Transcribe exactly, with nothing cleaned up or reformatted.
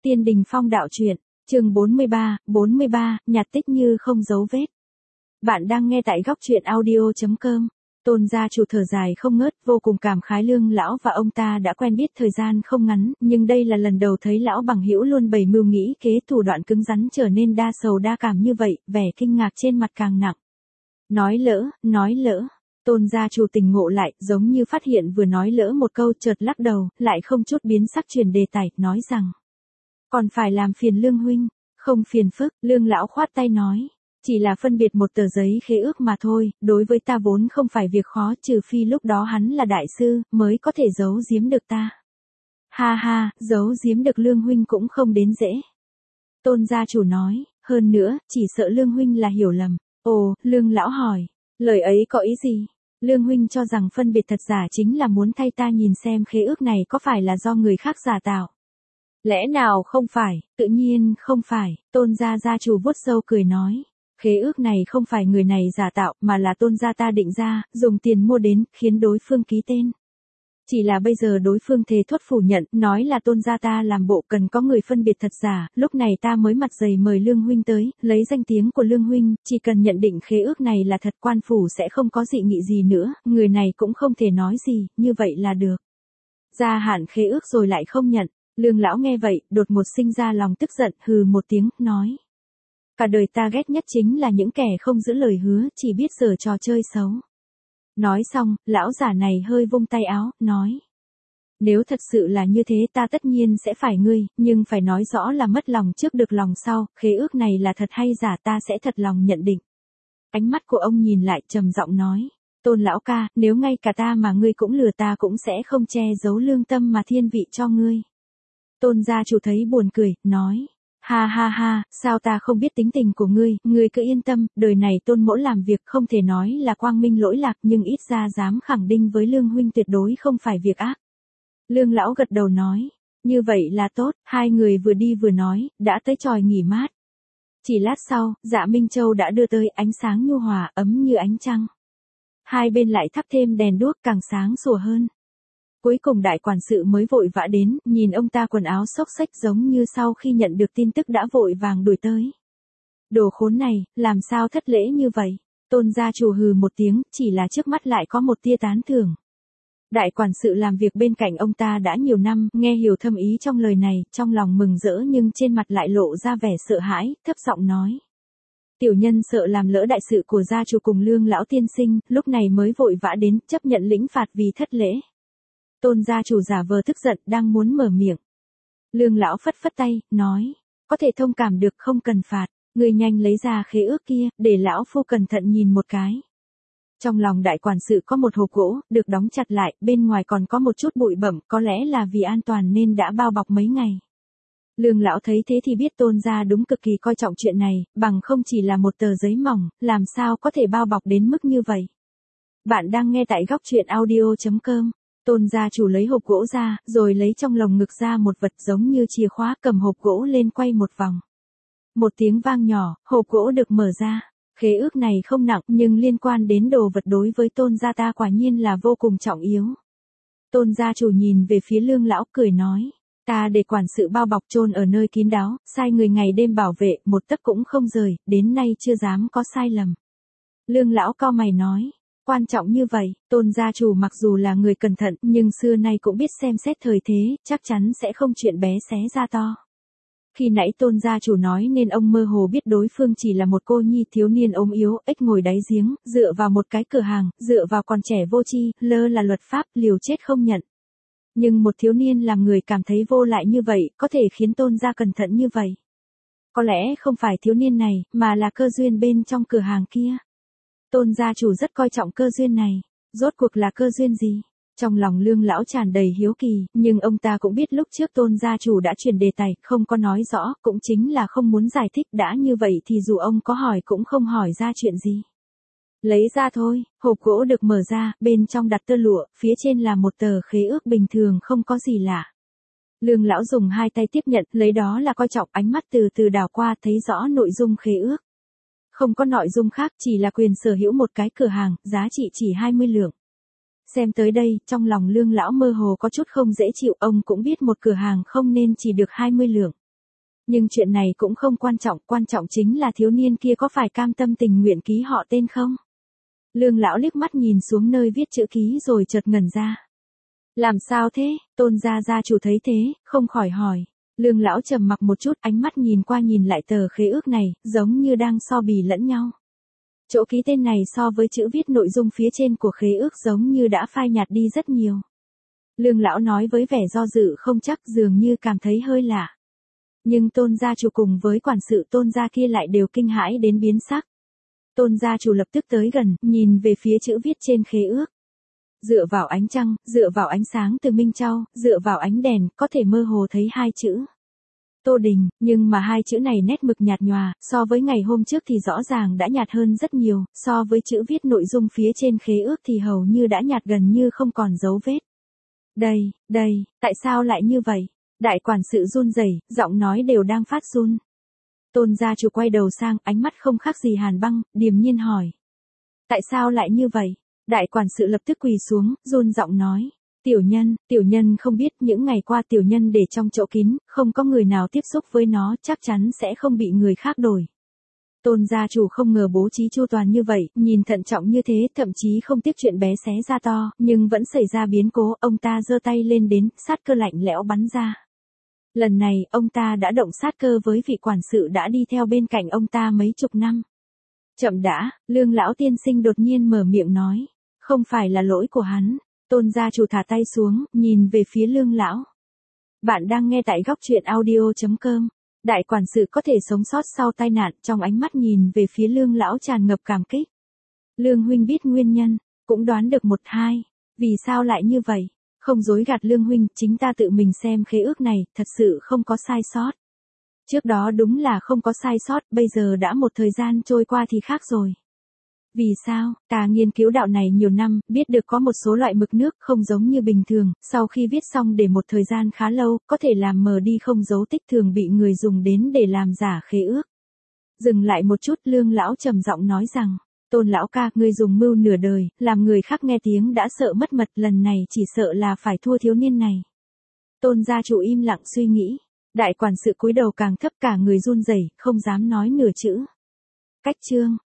Tiên Đình Phong đạo truyện, chương bốn mươi ba, bốn mươi ba, nhạt tích như không dấu vết. Bạn đang nghe tại góc truyện audio chấm com. Tôn gia chủ thở dài không ngớt, vô cùng cảm khái Lương lão và ông ta đã quen biết thời gian không ngắn, nhưng đây là lần đầu thấy lão bằng hữu luôn bày mưu nghĩ kế thủ đoạn cứng rắn trở nên đa sầu đa cảm như vậy, vẻ kinh ngạc trên mặt càng nặng. Nói lỡ, nói lỡ. Tôn gia chủ tỉnh ngộ lại, giống như phát hiện vừa nói lỡ một câu, chợt lắc đầu, lại không chút biến sắc chuyển đề tài, nói rằng: còn phải làm phiền Lương huynh. Không phiền phức, Lương lão khoát tay nói. Chỉ là phân biệt một tờ giấy khế ước mà thôi, đối với ta vốn không phải việc khó, trừ phi lúc đó hắn là đại sư, mới có thể giấu giếm được ta. Ha ha, giấu giếm được Lương huynh cũng không đến dễ. Tôn gia chủ nói, hơn nữa, chỉ sợ Lương huynh là hiểu lầm. Ồ, Lương lão hỏi, lời ấy có ý gì? Lương huynh cho rằng phân biệt thật giả chính là muốn thay ta nhìn xem khế ước này có phải là do người khác giả tạo. Lẽ nào không phải? Tự nhiên không phải. Tôn gia gia chủ vuốt râu cười nói. Khế ước này không phải người này giả tạo, mà là tôn gia ta định ra, dùng tiền mua đến, khiến đối phương ký tên. Chỉ là bây giờ đối phương thề thốt phủ nhận, nói là tôn gia ta làm bộ cần có người phân biệt thật giả, lúc này ta mới mặt dày mời Lương huynh tới, lấy danh tiếng của Lương huynh, chỉ cần nhận định khế ước này là thật, quan phủ sẽ không có dị nghị gì nữa, người này cũng không thể nói gì, như vậy là được. Gia hạn khế ước rồi lại không nhận. Lương lão nghe vậy, đột ngột sinh ra lòng tức giận, hừ một tiếng, nói. Cả đời ta ghét nhất chính là những kẻ không giữ lời hứa, chỉ biết giở trò chơi xấu. Nói xong, lão giả này hơi vung tay áo, nói. Nếu thật sự là như thế ta tất nhiên sẽ phải ngươi, nhưng phải nói rõ là mất lòng trước được lòng sau, khế ước này là thật hay giả ta sẽ thật lòng nhận định. Ánh mắt của ông nhìn lại trầm giọng nói. Tôn lão ca, nếu ngay cả ta mà ngươi cũng lừa ta cũng sẽ không che giấu lương tâm mà thiên vị cho ngươi. Tôn gia chủ thấy buồn cười, nói. Ha ha ha, sao ta không biết tính tình của ngươi, ngươi cứ yên tâm, đời này tôn mỗ làm việc không thể nói là quang minh lỗi lạc, nhưng ít ra dám khẳng định với Lương huynh tuyệt đối không phải việc ác. Lương lão gật đầu nói. Như vậy là tốt, hai người vừa đi vừa nói, đã tới chòi nghỉ mát. Chỉ lát sau, Dạ Minh Châu đã đưa tới ánh sáng nhu hòa, ấm như ánh trăng. Hai bên lại thắp thêm đèn đuốc càng sáng sủa hơn. Cuối cùng đại quản sự mới vội vã đến, nhìn ông ta quần áo xốc xếch giống như sau khi nhận được tin tức đã vội vàng đuổi tới. Đồ khốn này, làm sao thất lễ như vậy? Tôn gia chủ hừ một tiếng, chỉ là trước mắt lại có một tia tán thưởng. Đại quản sự làm việc bên cạnh ông ta đã nhiều năm, nghe hiểu thâm ý trong lời này, trong lòng mừng rỡ nhưng trên mặt lại lộ ra vẻ sợ hãi, thấp giọng nói. Tiểu nhân sợ làm lỡ đại sự của gia chủ cùng Lương lão tiên sinh, lúc này mới vội vã đến, chấp nhận lĩnh phạt vì thất lễ. Tôn gia chủ giả vờ tức giận, đang muốn mở miệng. Lương lão phất phất tay, nói, có thể thông cảm được, không cần phạt, người nhanh lấy ra khế ước kia, để lão phu cẩn thận nhìn một cái. Trong lòng đại quản sự có một hộp gỗ, được đóng chặt lại, bên ngoài còn có một chút bụi bẩm, có lẽ là vì an toàn nên đã bao bọc mấy ngày. Lương lão thấy thế thì biết tôn gia đúng cực kỳ coi trọng chuyện này, bằng không chỉ là một tờ giấy mỏng, làm sao có thể bao bọc đến mức như vậy. Bạn đang nghe tại góc truyện audio chấm com. Tôn gia chủ lấy hộp gỗ ra, rồi lấy trong lồng ngực ra một vật giống như chìa khóa, cầm hộp gỗ lên quay một vòng. Một tiếng vang nhỏ, hộp gỗ được mở ra. Khế ước này không nặng, nhưng liên quan đến đồ vật đối với tôn gia ta quả nhiên là vô cùng trọng yếu. Tôn gia chủ nhìn về phía Lương lão cười nói. Ta để quản sự bao bọc chôn ở nơi kín đáo, sai người ngày đêm bảo vệ, một tấc cũng không rời, đến nay chưa dám có sai lầm. Lương lão cau mày nói. Quan trọng như vậy, tôn gia chủ mặc dù là người cẩn thận, nhưng xưa nay cũng biết xem xét thời thế, chắc chắn sẽ không chuyện bé xé ra to. Khi nãy tôn gia chủ nói nên ông mơ hồ biết đối phương chỉ là một cô nhi thiếu niên ốm yếu, ếch ngồi đáy giếng, dựa vào một cái cửa hàng, dựa vào còn trẻ vô tri, lơ là luật pháp, liều chết không nhận. Nhưng một thiếu niên làm người cảm thấy vô lại như vậy, có thể khiến tôn gia cẩn thận như vậy. Có lẽ không phải thiếu niên này, mà là cơ duyên bên trong cửa hàng kia. Tôn gia chủ rất coi trọng cơ duyên này, rốt cuộc là cơ duyên gì? Trong lòng Lương lão tràn đầy hiếu kỳ, nhưng ông ta cũng biết lúc trước tôn gia chủ đã chuyển đề tài, không có nói rõ, cũng chính là không muốn giải thích, đã như vậy thì dù ông có hỏi cũng không hỏi ra chuyện gì. Lấy ra thôi, hộp gỗ được mở ra, bên trong đặt tơ lụa, phía trên là một tờ khế ước bình thường không có gì lạ. Lương lão dùng hai tay tiếp nhận, lấy đó là coi trọng, ánh mắt từ từ đảo qua thấy rõ nội dung khế ước. Không có nội dung khác, chỉ là quyền sở hữu một cái cửa hàng, giá trị chỉ hai mươi lượng. Xem tới đây, trong lòng Lương lão mơ hồ có chút không dễ chịu, ông cũng biết một cửa hàng không nên chỉ được hai mươi lượng. Nhưng chuyện này cũng không quan trọng, quan trọng chính là thiếu niên kia có phải cam tâm tình nguyện ký họ tên không? Lương lão liếc mắt nhìn xuống nơi viết chữ ký rồi chợt ngẩn ra. Làm sao thế? Tôn gia gia chủ thấy thế, không khỏi hỏi. Lương lão trầm mặc một chút, ánh mắt nhìn qua nhìn lại tờ khế ước này, giống như đang so bì lẫn nhau. Chỗ ký tên này so với chữ viết nội dung phía trên của khế ước giống như đã phai nhạt đi rất nhiều. Lương lão nói với vẻ do dự không chắc, dường như cảm thấy hơi lạ. Nhưng Tôn gia chủ cùng với quản sự Tôn gia kia lại đều kinh hãi đến biến sắc. Tôn gia chủ lập tức tới gần, nhìn về phía chữ viết trên khế ước. Dựa vào ánh trăng, dựa vào ánh sáng từ minh châu, dựa vào ánh đèn, có thể mơ hồ thấy hai chữ Tô Đình, nhưng mà hai chữ này nét mực nhạt nhòa, so với ngày hôm trước thì rõ ràng đã nhạt hơn rất nhiều, so với chữ viết nội dung phía trên khế ước thì hầu như đã nhạt gần như không còn dấu vết. Đây, đây, tại sao lại như vậy? Đại quản sự run rẩy, giọng nói đều đang phát run. Tôn gia chủ quay đầu sang, ánh mắt không khác gì hàn băng, điềm nhiên hỏi. Tại sao lại như vậy? Đại quản sự lập tức quỳ xuống, run giọng nói. Tiểu nhân, tiểu nhân không biết, những ngày qua tiểu nhân để trong chỗ kín, không có người nào tiếp xúc với nó, chắc chắn sẽ không bị người khác đổi. Tôn gia chủ không ngờ bố trí chu toàn như vậy, nhìn thận trọng như thế, thậm chí không tiếc chuyện bé xé ra to, nhưng vẫn xảy ra biến cố, ông ta giơ tay lên đến, sát cơ lạnh lẽo bắn ra. Lần này, ông ta đã động sát cơ với vị quản sự đã đi theo bên cạnh ông ta mấy chục năm. Chậm đã, Lương lão tiên sinh đột nhiên mở miệng nói. Không phải là lỗi của hắn. Tôn gia chủ thả tay xuống, nhìn về phía Lương lão. Bạn đang nghe tại góc truyện audio chấm com. Đại quản sự có thể sống sót sau tai nạn, trong ánh mắt nhìn về phía Lương lão tràn ngập cảm kích. Lương huynh biết nguyên nhân, cũng đoán được một hai. Vì sao lại như vậy? Không dối gạt Lương huynh, chính ta tự mình xem khế ước này, thật sự không có sai sót. Trước đó đúng là không có sai sót, bây giờ đã một thời gian trôi qua thì khác rồi. Vì sao? Ta nghiên cứu đạo này nhiều năm, biết được có một số loại mực nước không giống như bình thường, sau khi viết xong để một thời gian khá lâu, có thể làm mờ đi không dấu tích, thường bị người dùng đến để làm giả khế ước. Dừng lại một chút, Lương lão trầm giọng nói rằng, Tôn lão ca, ngươi dùng mưu nửa đời, làm người khác nghe tiếng đã sợ mất mật, lần này chỉ sợ là phải thua thiếu niên này. Tôn gia chủ im lặng suy nghĩ, đại quản sự cúi đầu càng thấp, cả người run rẩy, không dám nói nửa chữ. Cách chương